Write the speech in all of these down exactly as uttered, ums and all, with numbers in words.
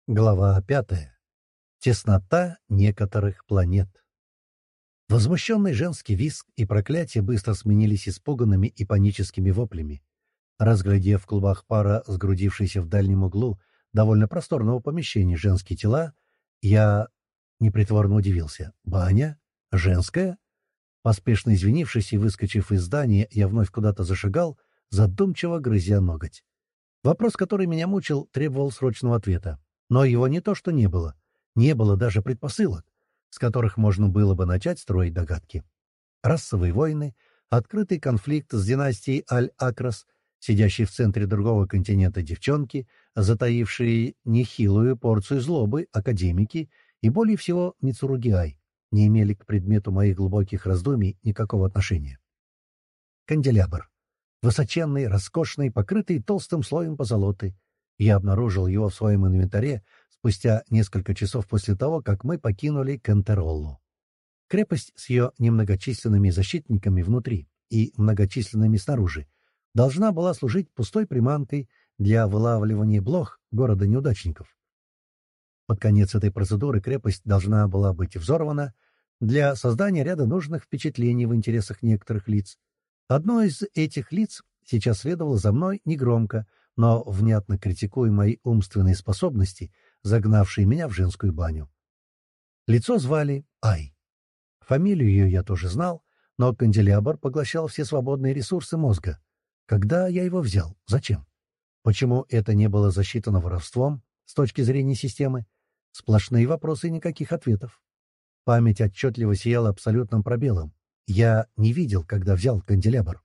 Глава пятая. Теснота некоторых планет. Возмущенный женский визг и проклятие быстро сменились испуганными и паническими воплями. Разглядев в клубах пара, сгрудившиеся в дальнем углу довольно просторного помещения женские тела, я непритворно удивился. «Баня? Женская?» Поспешно извинившись и выскочив из здания, я вновь куда-то зашагал, задумчиво грызя ноготь. Вопрос, который меня мучил, требовал срочного ответа. Но его не то что не было. Не было даже предпосылок, с которых можно было бы начать строить догадки. Расовые войны, открытый конфликт с династией Аль-Акрас, сидящие в центре другого континента девчонки, затаившие нехилую порцию злобы, академики и, более всего, Мицуруги-Ай, не имели к предмету моих глубоких раздумий никакого отношения. Канделябр. Высоченный, роскошный, покрытый толстым слоем позолоты. Я обнаружил его в своем инвентаре спустя несколько часов после того, как мы покинули Кантероллу. Крепость с ее немногочисленными защитниками внутри и многочисленными снаружи должна была служить пустой приманкой для вылавливания блох города неудачников. Под конец этой процедуры крепость должна была быть взорвана для создания ряда нужных впечатлений в интересах некоторых лиц. Одно из этих лиц сейчас следовало за мной негромко, но внятно критикуя мои умственные способности, загнавшие меня в женскую баню. Лицо звали Ай. Фамилию ее я тоже знал, но канделябр поглощал все свободные ресурсы мозга. Когда я его взял? Зачем? Почему это не было засчитано воровством с точки зрения системы? Сплошные вопросы и никаких ответов. Память отчетливо сияла абсолютным пробелом. Я не видел, когда взял канделябр.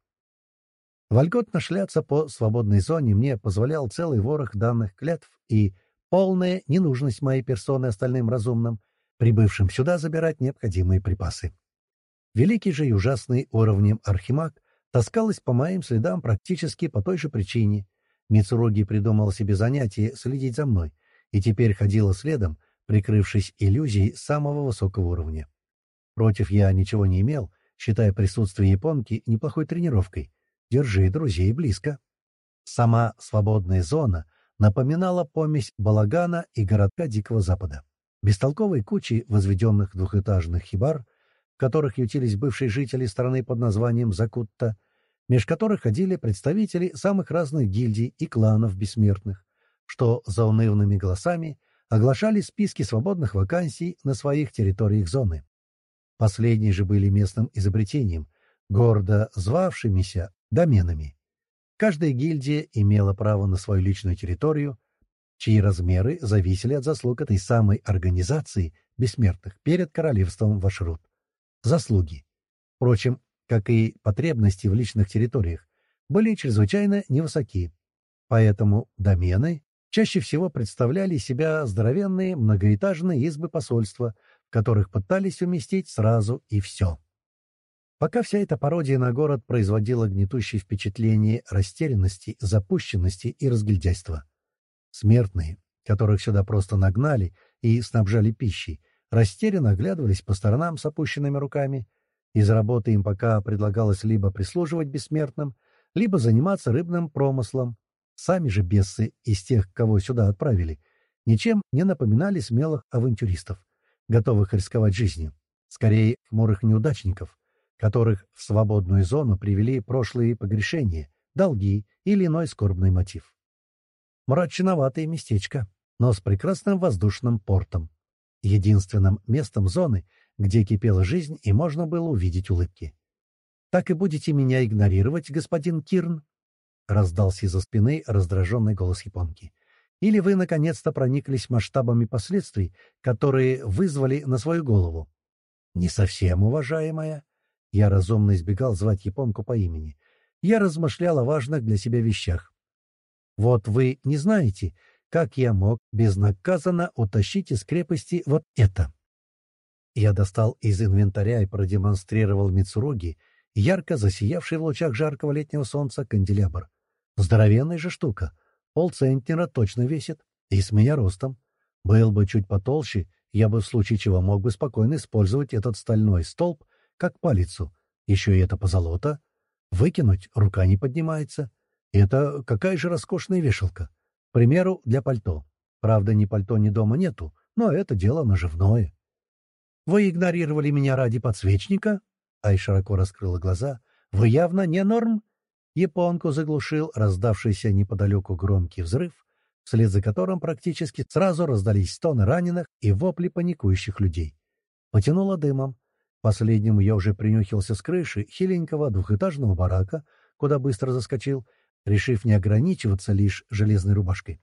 Вольготно шляться по свободной зоне мне позволял целый ворох данных клятв и полная ненужность моей персоны остальным разумным, прибывшим сюда забирать необходимые припасы. Великий же и ужасный уровнем архимаг таскалась по моим следам практически по той же причине. Мицуруги придумал себе занятие следить за мной, и теперь ходила следом, прикрывшись иллюзией самого высокого уровня. Против я ничего не имел, считая присутствие японки неплохой тренировкой. Держи друзей близко. Сама свободная зона напоминала помесь балагана и городка Дикого Запада. Бестолковые кучи возведенных двухэтажных хибар, в которых ютились бывшие жители страны под названием Закутта, меж которых ходили представители самых разных гильдий и кланов бессмертных, что за унывными голосами оглашали списки свободных вакансий на своих территориях зоны. Последние же были местным изобретением, гордо звавшимися доменами. Каждая гильдия имела право на свою личную территорию, чьи размеры зависели от заслуг этой самой организации бессмертных перед королевством Вашрут. Заслуги, впрочем, как и потребности в личных территориях, были чрезвычайно невысоки, поэтому домены чаще всего представляли из себя здоровенные многоэтажные избы посольства, в которых пытались уместить сразу и все. Пока вся эта пародия на город производила гнетущее впечатление растерянности, запущенности и разгильдяйства. Смертные, которых сюда просто нагнали и снабжали пищей, растерянно оглядывались по сторонам с опущенными руками. Из работы им пока предлагалось либо прислуживать бессмертным, либо заниматься рыбным промыслом. Сами же бесы из тех, кого сюда отправили, ничем не напоминали смелых авантюристов, готовых рисковать жизнью. Скорее, хмурых неудачников, которых в свободную зону привели прошлые погрешения, долги или иной скорбный мотив. Мрачноватое местечко, но с прекрасным воздушным портом. Единственным местом зоны, где кипела жизнь и можно было увидеть улыбки. «Так и будете меня игнорировать, господин Кирн?» — раздался из-за спины раздраженный голос японки. «Или вы, наконец-то, прониклись масштабами последствий, которые вызвали на свою голову?» «Не совсем, уважаемая». Я разумно избегал звать японку по имени. Я размышлял о важных для себя вещах. «Вот вы не знаете, как я мог безнаказанно утащить из крепости вот это?» Я достал из инвентаря и продемонстрировал Мицуруги ярко засиявший в лучах жаркого летнего солнца канделябр. Здоровенная же штука, полцентнера точно весит, и с меня ростом. Был бы чуть потолще, я бы в случае чего мог бы спокойно использовать этот стальной столб как палицу. Еще и это позолота. Выкинуть рука не поднимается. Это какая же роскошная вешалка. К примеру, для пальто. Правда, ни пальто, ни дома нету, но это дело наживное. «Вы игнорировали меня ради подсвечника?» Ай широко раскрыла глаза. «Вы явно не норм?» Японку заглушил раздавшийся неподалеку громкий взрыв, вслед за которым практически сразу раздались стоны раненых и вопли паникующих людей. Потянуло дымом. Последнему я уже принюхился с крыши хиленького двухэтажного барака, куда быстро заскочил, решив не ограничиваться лишь железной рубашкой.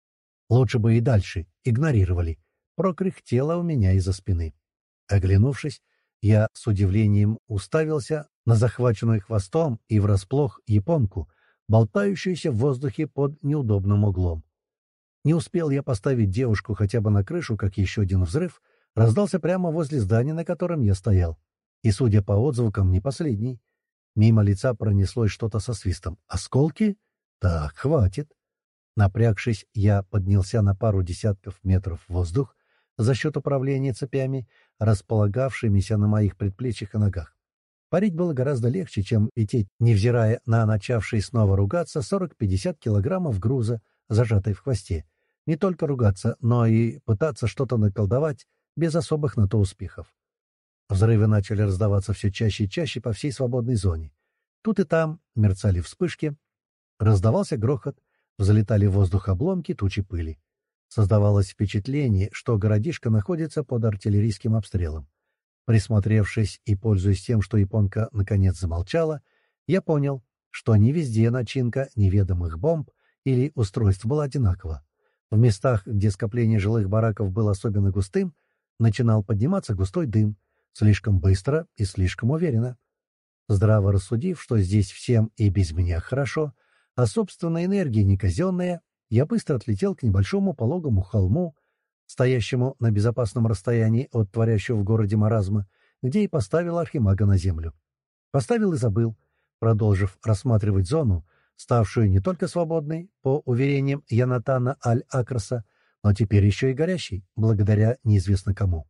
Лучше бы и дальше игнорировали. Прокряхтело у меня из-за спины. Оглянувшись, я с удивлением уставился на захваченную хвостом и врасплох японку, болтающуюся в воздухе под неудобным углом. Не успел я поставить девушку хотя бы на крышу, как еще один взрыв раздался прямо возле здания, на котором я стоял. И, судя по отзвукам, не последний. Мимо лица пронеслось что-то со свистом. Осколки? Так, хватит. Напрягшись, я поднялся на пару десятков метров в воздух за счет управления цепями, располагавшимися на моих предплечьях и ногах. Парить было гораздо легче, чем лететь, невзирая на начавшие снова ругаться сорок-пятьдесят килограммов груза, зажатой в хвосте. Не только ругаться, но и пытаться что-то наколдовать без особых на то успехов. Взрывы начали раздаваться все чаще и чаще по всей свободной зоне. Тут и там мерцали вспышки, раздавался грохот, взлетали в воздух обломки, тучи пыли. Создавалось впечатление, что городишко находится под артиллерийским обстрелом. Присмотревшись и пользуясь тем, что японка наконец замолчала, я понял, что не везде начинка неведомых бомб или устройств была одинакова. В местах, где скопление жилых бараков было особенно густым, начинал подниматься густой дым, слишком быстро и слишком уверенно. Здраво рассудив, что здесь всем и без меня хорошо, а собственная энергия не казенная, я быстро отлетел к небольшому пологому холму, стоящему на безопасном расстоянии от творящего в городе маразма, где и поставил архимага на землю. Поставил и забыл, продолжив рассматривать зону, ставшую не только свободной, по уверениям Янатана Аль-Акраса, но теперь еще и горящей, благодаря неизвестно кому.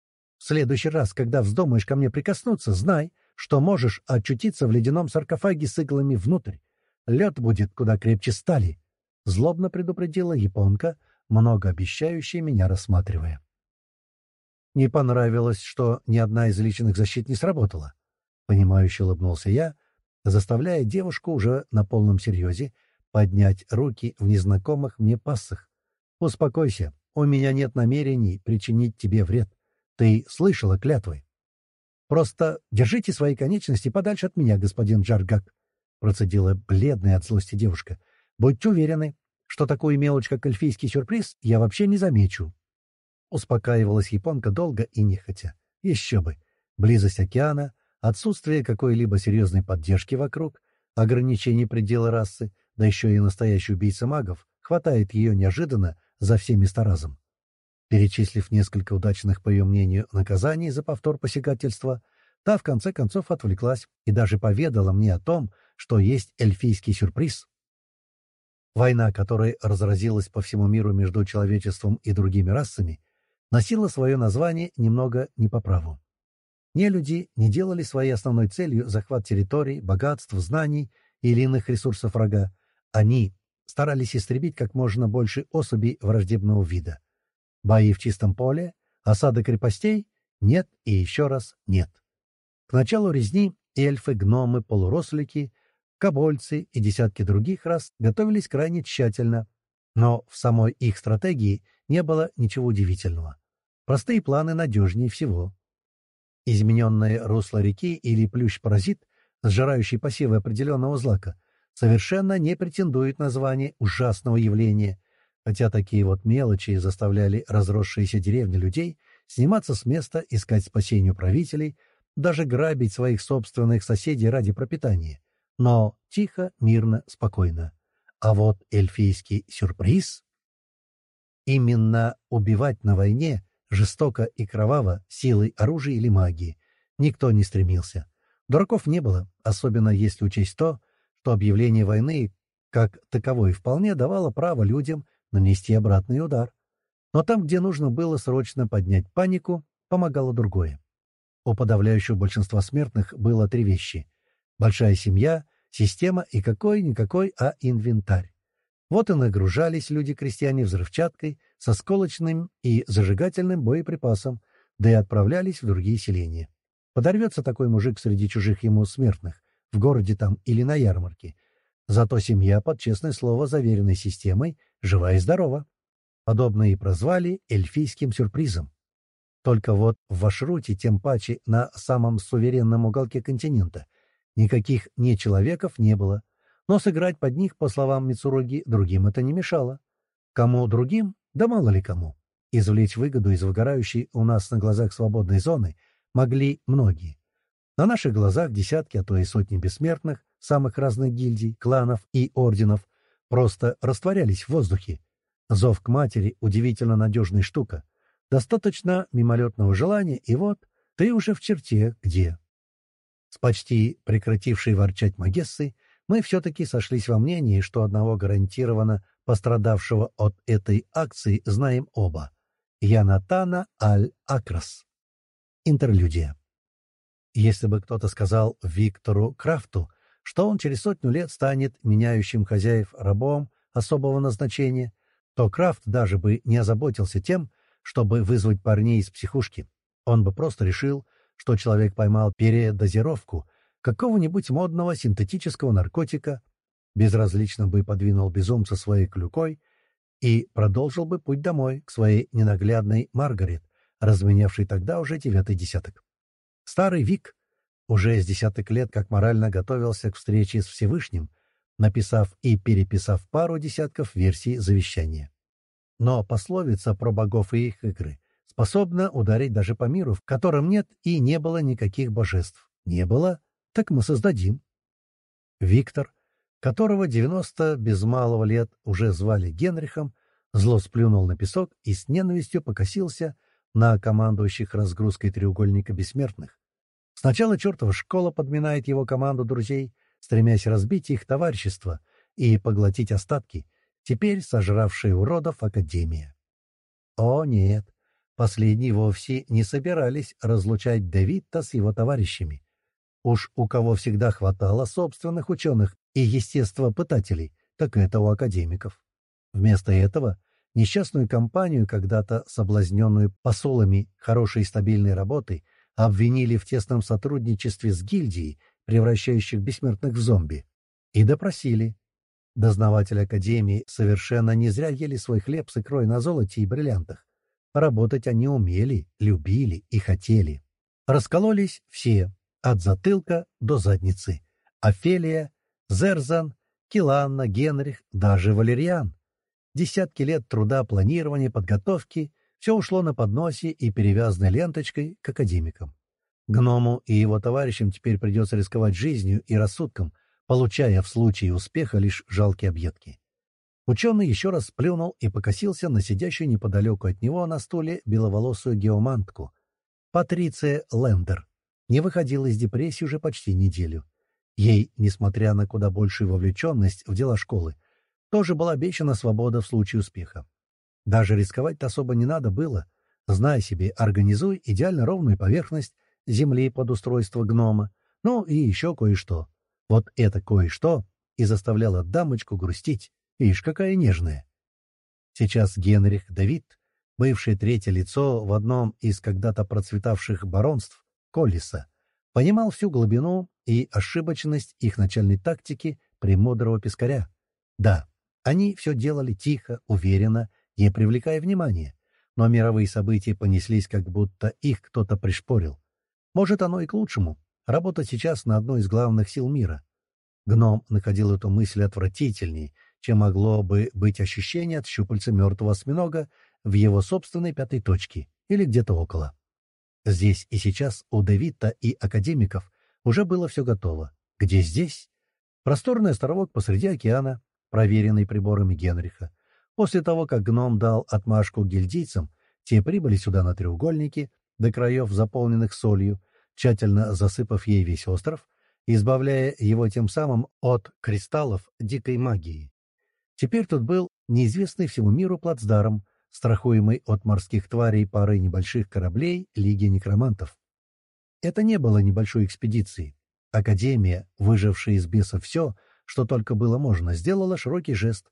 В следующий раз, когда вздумаешь ко мне прикоснуться, знай, что можешь очутиться в ледяном саркофаге с иглами внутрь. Лед будет куда крепче стали. Злобно предупредила японка, многообещающая меня рассматривая. Не понравилось, что ни одна из личных защит не сработала. Понимающе улыбнулся я, заставляя девушку уже на полном серьезе поднять руки в незнакомых мне пассах. «Успокойся, у меня нет намерений причинить тебе вред. Ты слышала клятвы. Просто держите свои конечности подальше от меня, господин Джаргак», — процедила бледная от злости девушка. «Будьте уверены, что такую мелочь, как эльфийский сюрприз, я вообще не замечу». Успокаивалась японка долго и нехотя. Еще бы. Близость океана, отсутствие какой-либо серьезной поддержки вокруг, ограничение предела расы, да еще и настоящий убийца магов, хватает ее неожиданно за все места разом. Перечислив несколько удачных, по ее мнению, наказаний за повтор посягательства, та в конце концов отвлеклась и даже поведала мне о том, что есть эльфийский сюрприз. Война, которая разразилась по всему миру между человечеством и другими расами, носила свое название немного не по праву. Нелюди не делали своей основной целью захват территорий, богатств, знаний или иных ресурсов врага. Они старались истребить как можно больше особей враждебного вида. Бои в чистом поле, осады крепостей — нет и еще раз нет. К началу резни эльфы, гномы, полурослики, кобольцы и десятки других рас готовились крайне тщательно, но в самой их стратегии не было ничего удивительного. Простые планы надежнее всего. Измененное русло реки или плющ-паразит, сжирающий посевы определенного злака, совершенно не претендует на звание ужасного явления, хотя такие вот мелочи заставляли разросшиеся деревни людей сниматься с места, искать спасение у правителей, даже грабить своих собственных соседей ради пропитания. Но тихо, мирно, спокойно. А вот эльфийский сюрприз... Именно убивать на войне жестоко и кроваво, силой оружия или магии, никто не стремился. Дураков не было, особенно если учесть то, что объявление войны как таковой вполне давало право людям нанести обратный удар. Но там, где нужно было срочно поднять панику, помогало другое. У подавляющего большинства смертных было три вещи: большая семья, система и какой-никакой, а инвентарь. Вот и нагружались люди-крестьяне взрывчаткой, со сколочным и зажигательным боеприпасом, да и отправлялись в другие селения. Подорвется такой мужик среди чужих ему смертных, в городе там или на ярмарке. Зато семья, под честное слово, заверенной системой, жива и здорова. Подобное и прозвали эльфийским сюрпризом. Только вот в Вашруте, тем паче на самом суверенном уголке континента, никаких нечеловеков не было. Но сыграть под них, по словам Мицуруги, другим это не мешало. Кому другим? Да мало ли кому. Извлечь выгоду из выгорающей у нас на глазах свободной зоны могли многие. На наших глазах десятки, а то и сотни бессмертных, самых разных гильдий, кланов и орденов просто растворялись в воздухе. Зов к матери — удивительно надежная штука. Достаточно мимолетного желания, и вот ты уже в черте где. С почти прекратившей ворчать Магессой мы все-таки сошлись во мнении, что одного гарантированно пострадавшего от этой акции знаем оба. Янатана Аль-Акрас. Интерлюдия. Если бы кто-то сказал Виктору Крафту, что он через сотню лет станет меняющим хозяев рабом особого назначения, то Крафт даже бы не озаботился тем, чтобы вызвать парней из психушки. Он бы просто решил, что человек поймал передозировку какого-нибудь модного синтетического наркотика, безразлично бы подвинул безумца своей клюкой и продолжил бы путь домой к своей ненаглядной Маргарет, разменявшей тогда уже девятый десяток. Старый Вик уже с десяток лет как морально готовился к встрече с Всевышним, написав и переписав пару десятков версий завещания. Но пословица про богов и их игры способна ударить даже по миру, в котором нет и не было никаких божеств. Не было, так мы создадим. Виктор, которого девяносто без малого лет уже звали Генрихом, зло сплюнул на песок и с ненавистью покосился на командующих разгрузкой треугольника бессмертных. Сначала чертова школа подминает его команду друзей, стремясь разбить их товарищество и поглотить остатки, теперь сожравшие уродов Академия. О нет, последние вовсе не собирались разлучать Давидта с его товарищами. Уж у кого всегда хватало собственных ученых и естествопытателей, так это у академиков. Вместо этого несчастную компанию, когда-то соблазненную посулами хорошей и стабильной работы, обвинили в тесном сотрудничестве с гильдией, превращающих бессмертных в зомби, и допросили. Дознаватели Академии совершенно не зря ели свой хлеб с икрой на золоте и бриллиантах. Работать они умели, любили и хотели. Раскололись все, от затылка до задницы. Офелия, Зерзан, Киланна, Генрих, даже Валериан. Десятки лет труда, планирования, подготовки — все ушло на подносе и перевязанной ленточкой к академикам. Гному и его товарищам теперь придется рисковать жизнью и рассудком, получая в случае успеха лишь жалкие объедки. Ученый еще раз сплюнул и покосился на сидящую неподалеку от него на стуле беловолосую геомантку. Патриция Лендер не выходила из депрессии уже почти неделю. Ей, несмотря на куда большую вовлеченность в дела школы, тоже была обещана свобода в случае успеха. Даже рисковать-то особо не надо было. Знай себе, организуй идеально ровную поверхность земли под устройство гнома, ну и еще кое-что. Вот это кое-что и заставляло дамочку грустить. Ишь, какая нежная. Сейчас Генрих Давид, бывшее третье лицо в одном из когда-то процветавших баронств Коллиса, понимал всю глубину и ошибочность их начальной тактики премудрого пескаря. Да, они все делали тихо, уверенно, не привлекая внимания, но мировые события понеслись, как будто их кто-то пришпорил. Может, оно и к лучшему. Работать сейчас на одной из главных сил мира. Гном находил эту мысль отвратительней, чем могло бы быть ощущение от щупальца мертвого осьминога в его собственной пятой точке или где-то около. Здесь и сейчас у Давида и академиков уже было все готово. Где здесь? Просторный островок посреди океана, проверенный приборами Генриха. После того, как гном дал отмашку гильдийцам, те прибыли сюда на треугольнике, до краев заполненных солью, тщательно засыпав ей весь остров, избавляя его тем самым от кристаллов дикой магии. Теперь тут был неизвестный всему миру плацдарм, страхуемый от морских тварей парой небольших кораблей Лиги Некромантов. Это не было небольшой экспедицией. Академия, выжившая из бесов все, что только было можно, сделала широкий жест.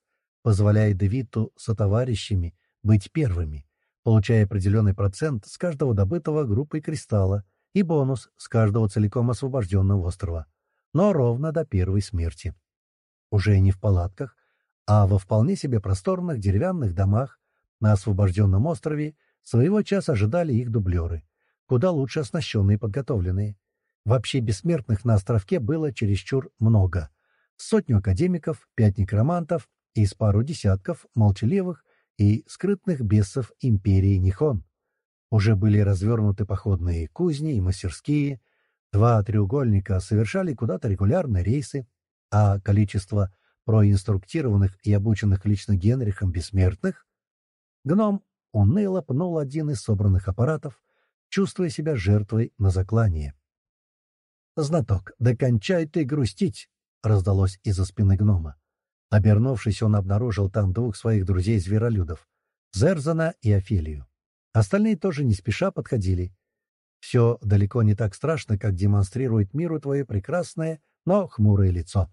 позволяя Девиту сотоварищами быть первыми, получая определенный процент с каждого добытого группой кристалла и бонус с каждого целиком освобожденного острова, но ровно до первой смерти. Уже не в палатках, а во вполне себе просторных деревянных домах на освобожденном острове своего часа ожидали их дублеры, куда лучше оснащенные и подготовленные. Вообще бессмертных на островке было чересчур много. Сотню академиков, пять некромантов и с пару десятков молчаливых и скрытных бесов империи Нихон. Уже были развернуты походные кузни и мастерские, два треугольника совершали куда-то регулярные рейсы, а количество проинструктированных и обученных лично Генрихом бессмертных гном уныло пнул один из собранных аппаратов, чувствуя себя жертвой на заклание. «Знаток, да кончай ты грустить!» — раздалось из-за спины гнома. Обернувшись, он обнаружил там двух своих друзей-зверолюдов — Зерзана и Офелию. Остальные тоже не спеша подходили. Все далеко не так страшно, как демонстрирует миру твое прекрасное, но хмурое лицо.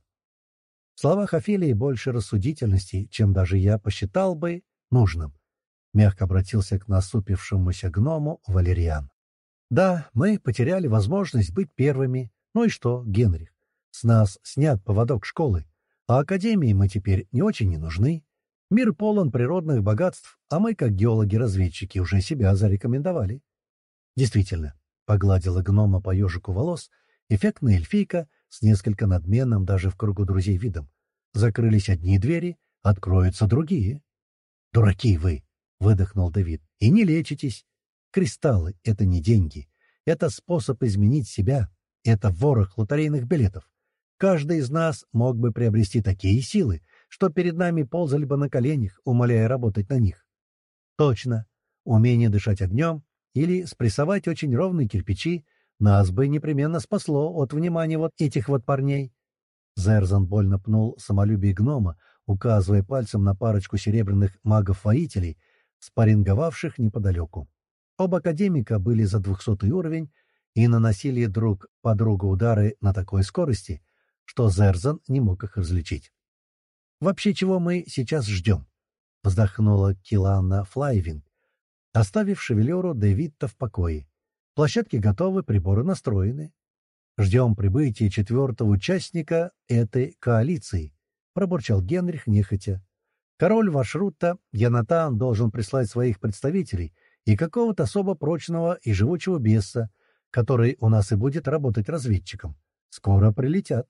В словах Офелии больше рассудительности, чем даже я посчитал бы нужным. Мягко обратился к насупившемуся гному Валериан. Да, мы потеряли возможность быть первыми. Ну и что, Генрих? С нас снят поводок школы, а академии мы теперь не очень не нужны. Мир полон природных богатств, а мы, как геологи-разведчики, уже себя зарекомендовали. Действительно, погладила гнома по ежику волос, эффектная эльфийка с несколько надменным даже в кругу друзей видом. Закрылись одни двери, откроются другие. «Дураки вы!» — выдохнул Давид. «И не лечитесь. Кристаллы — это не деньги. Это способ изменить себя. Это ворох лотерейных билетов. Каждый из нас мог бы приобрести такие силы, что перед нами ползали бы на коленях, умоляя работать на них. Точно. Умение дышать огнем или спрессовать очень ровные кирпичи нас бы непременно спасло от внимания вот этих вот парней». Зерзан больно пнул самолюбие гнома, указывая пальцем на парочку серебряных магов-воителей, спарринговавших неподалеку. Оба академика были за двухсотый уровень и наносили друг по другу удары на такой скорости, что Зерзан не мог их различить. «Вообще, чего мы сейчас ждем?» — вздохнула Киланна Флайвинг, оставив шевелюру Дэвидта в покое. «Площадки готовы, приборы настроены. Ждем прибытия четвертого участника этой коалиции», — пробурчал Генрих нехотя. «Король Вашрута, Янатан, должен прислать своих представителей и какого-то особо прочного и живучего беса, который у нас и будет работать разведчиком. Скоро прилетят».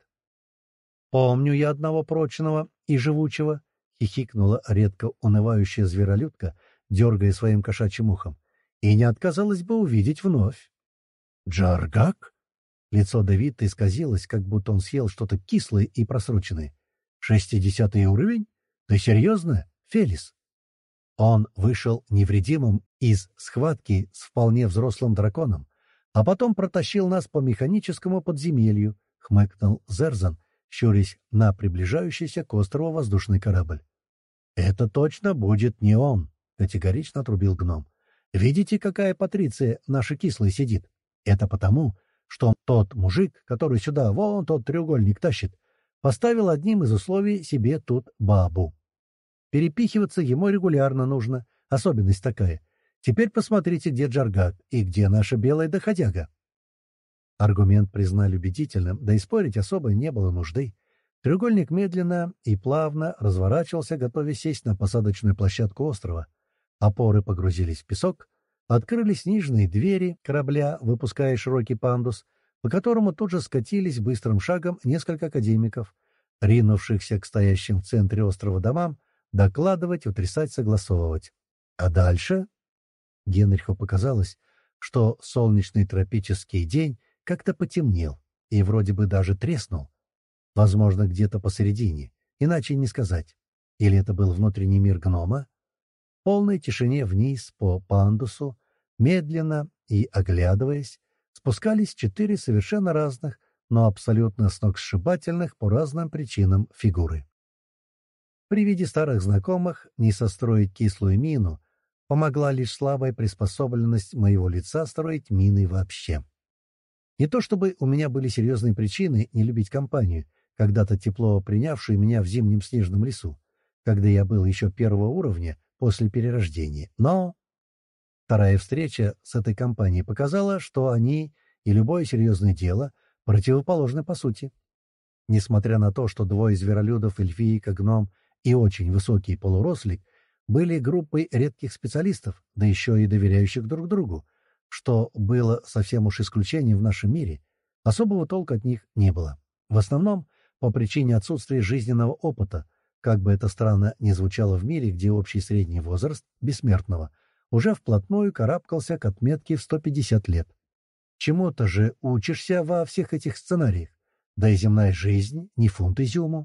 «Помню я одного прочного и живучего», — хихикнула редко унывающая зверолюдка, дергая своим кошачьим ухом, «и не отказалась бы увидеть вновь». «Джаргак?» Лицо Давида исказилось, как будто он съел что-то кислое и просроченное. «Шестидесятый уровень? Ты серьезно, Фелис?» Он вышел невредимым из схватки с вполне взрослым драконом, а потом протащил нас по механическому подземелью, — хмыкнул Зерзан, щурясь на приближающийся к острову воздушный корабль. «Это точно будет не он», — категорично отрубил гном. «Видите, какая Патриция наша кислая сидит? Это потому, что тот мужик, который сюда вон тот треугольник тащит, поставил одним из условий себе тут бабу. Перепихиваться ему регулярно нужно, особенность такая. Теперь посмотрите, где Джаргак и где наша белая доходяга». Аргумент признали убедительным, да и спорить особо не было нужды. Треугольник медленно и плавно разворачивался, готовясь сесть на посадочную площадку острова. Опоры погрузились в песок, открылись нижние двери корабля, выпуская широкий пандус, по которому тут же скатились быстрым шагом несколько академиков, ринувшихся к стоящим в центре острова домам, докладывать, утрясать, согласовывать. А дальше Генриху показалось, что солнечный тропический день как-то потемнел и вроде бы даже треснул. Возможно, где-то посередине, иначе не сказать. Или это был внутренний мир гнома? В полной тишине вниз по пандусу, медленно и оглядываясь, спускались четыре совершенно разных, но абсолютно сногсшибательных по разным причинам фигуры. При виде старых знакомых не состроить кислую мину помогла лишь слабая приспособленность моего лица строить мины вообще. Не то чтобы у меня были серьезные причины не любить компанию, когда-то тепло принявшую меня в зимнем снежном лесу. когда я был еще первого уровня после перерождения. Но вторая встреча с этой компанией показала, что они и любое серьезное дело противоположны по сути. Несмотря на то, что двое зверолюдов, эльфийка, гном и очень высокий полурослик, были группой редких специалистов, да еще и доверяющих друг другу, что было совсем уж исключением в нашем мире, особого толка от них не было. В основном по причине отсутствия жизненного опыта, как бы это странно ни звучало в мире, где общий средний возраст бессмертного уже вплотную карабкался к отметке в сто пятьдесят лет. Чему-то же учишься во всех этих сценариях, да и земная жизнь не фунт изюму.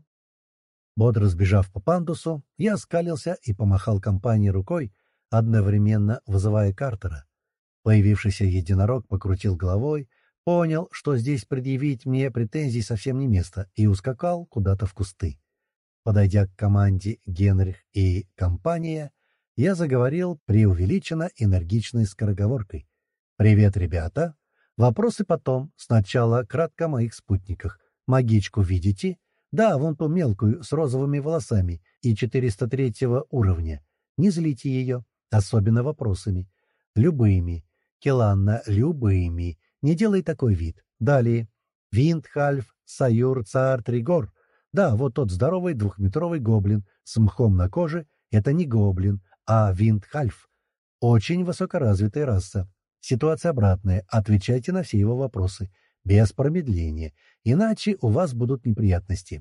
Бодро сбежав по пандусу, я оскалился и помахал компании рукой, одновременно вызывая Картера. Появившийся единорог покрутил головой, понял, что здесь предъявить мне претензий совсем не место, и ускакал куда-то в кусты. Подойдя к команде Генрих и компания, я заговорил преувеличенно энергичной скороговоркой. «Привет, ребята! Вопросы потом. Сначала кратко о моих спутниках. Магичку видите? Да, вон ту мелкую, с розовыми волосами и четыреста третьего уровня. Не злите ее, особенно вопросами. Любыми. Келанна, любыми. Не делай такой вид. Далее. Виндхальф, Саюр, Цар, Тригор. Да, вот тот здоровый двухметровый гоблин с мхом на коже — это не гоблин, а Виндхальф. Очень высокоразвитая раса. Ситуация обратная. Отвечайте на все его вопросы. Без промедления. Иначе у вас будут неприятности.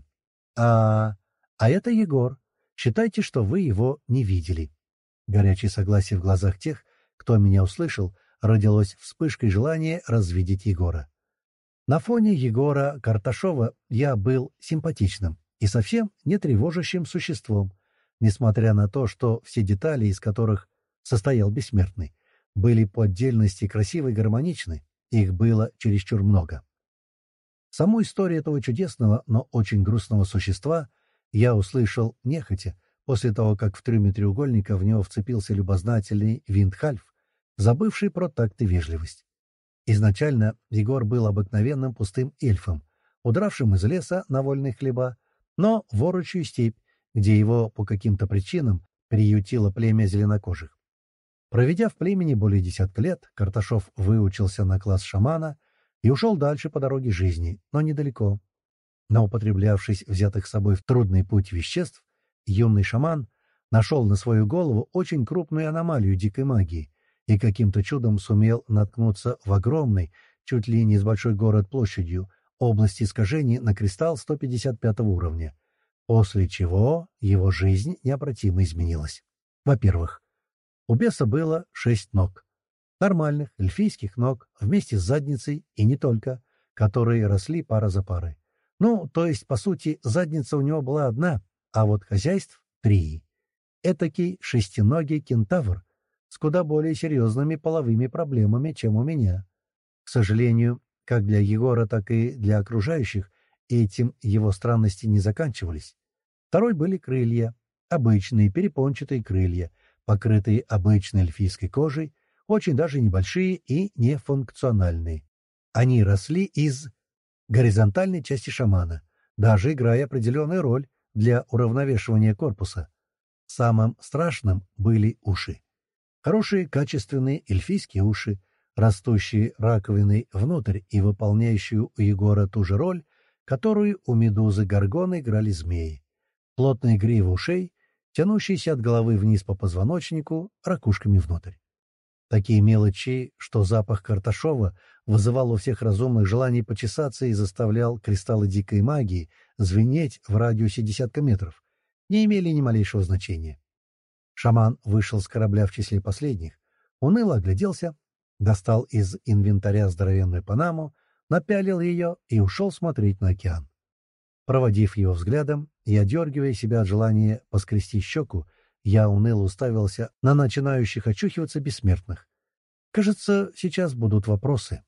А... А это Егор. Считайте, что вы его не видели. Горячее согласие в глазах тех, кто меня услышал, родилось вспышкой желания развидеть Егора. На фоне Егора Карташова я был симпатичным и совсем не тревожащим существом, несмотря на то, что все детали, из которых состоял бессмертный, были по отдельности красивы и гармоничны, их было чересчур много. Саму историю этого чудесного, но очень грустного существа я услышал нехотя, после того, как в трюме треугольника в него вцепился любознательный Виндхальф, забывший про такт и вежливость. Изначально Егор был обыкновенным пустым эльфом, удравшим из леса на вольные хлеба, но в орочью степь, где его по каким-то причинам приютило племя зеленокожих. Проведя в племени более десятка лет, Карташов выучился на класс шамана и ушел дальше по дороге жизни, но недалеко. Наупотреблявшись взятых с собой в трудный путь веществ, юный шаман нашел на свою голову очень крупную аномалию дикой магии и каким-то чудом сумел наткнуться в огромной, чуть ли не с большой город площадью, области искажений на кристалл сто пятьдесят пятого уровня, после чего его жизнь необратимо изменилась. Во-первых, у беса было шесть ног. Нормальных, эльфийских ног, вместе с задницей, и не только, которые росли пара за парой. Ну, то есть, по сути, задница у него была одна, а вот хозяйств — три. Этакий шестиногий кентавр с куда более серьезными половыми проблемами, чем у меня. К сожалению, как для Егора, так и для окружающих, этим его странности не заканчивались. Второй были крылья, обычные перепончатые крылья, покрытые обычной эльфийской кожей, очень даже небольшие и нефункциональные. Они росли из горизонтальной части шамана, даже играя определенную роль для уравновешивания корпуса. Самым страшным были уши. Хорошие, качественные эльфийские уши, растущие раковиной внутрь и выполняющие у Егора ту же роль, которую у медузы Горгоны играли змеи. Плотные гривы ушей, тянущиеся от головы вниз по позвоночнику, ракушками внутрь. Такие мелочи, что запах Карташова вызывал у всех разумных желаний почесаться и заставлял кристаллы дикой магии звенеть в радиусе десятка метров, не имели ни малейшего значения. Шаман вышел с корабля в числе последних, уныло огляделся, достал из инвентаря здоровенную панаму, напялил ее и ушел смотреть на океан. Проводив его взглядом и одергивая себя от желания поскрести щеку, я уныло уставился на начинающих очухиваться бессмертных. Кажется, сейчас будут вопросы.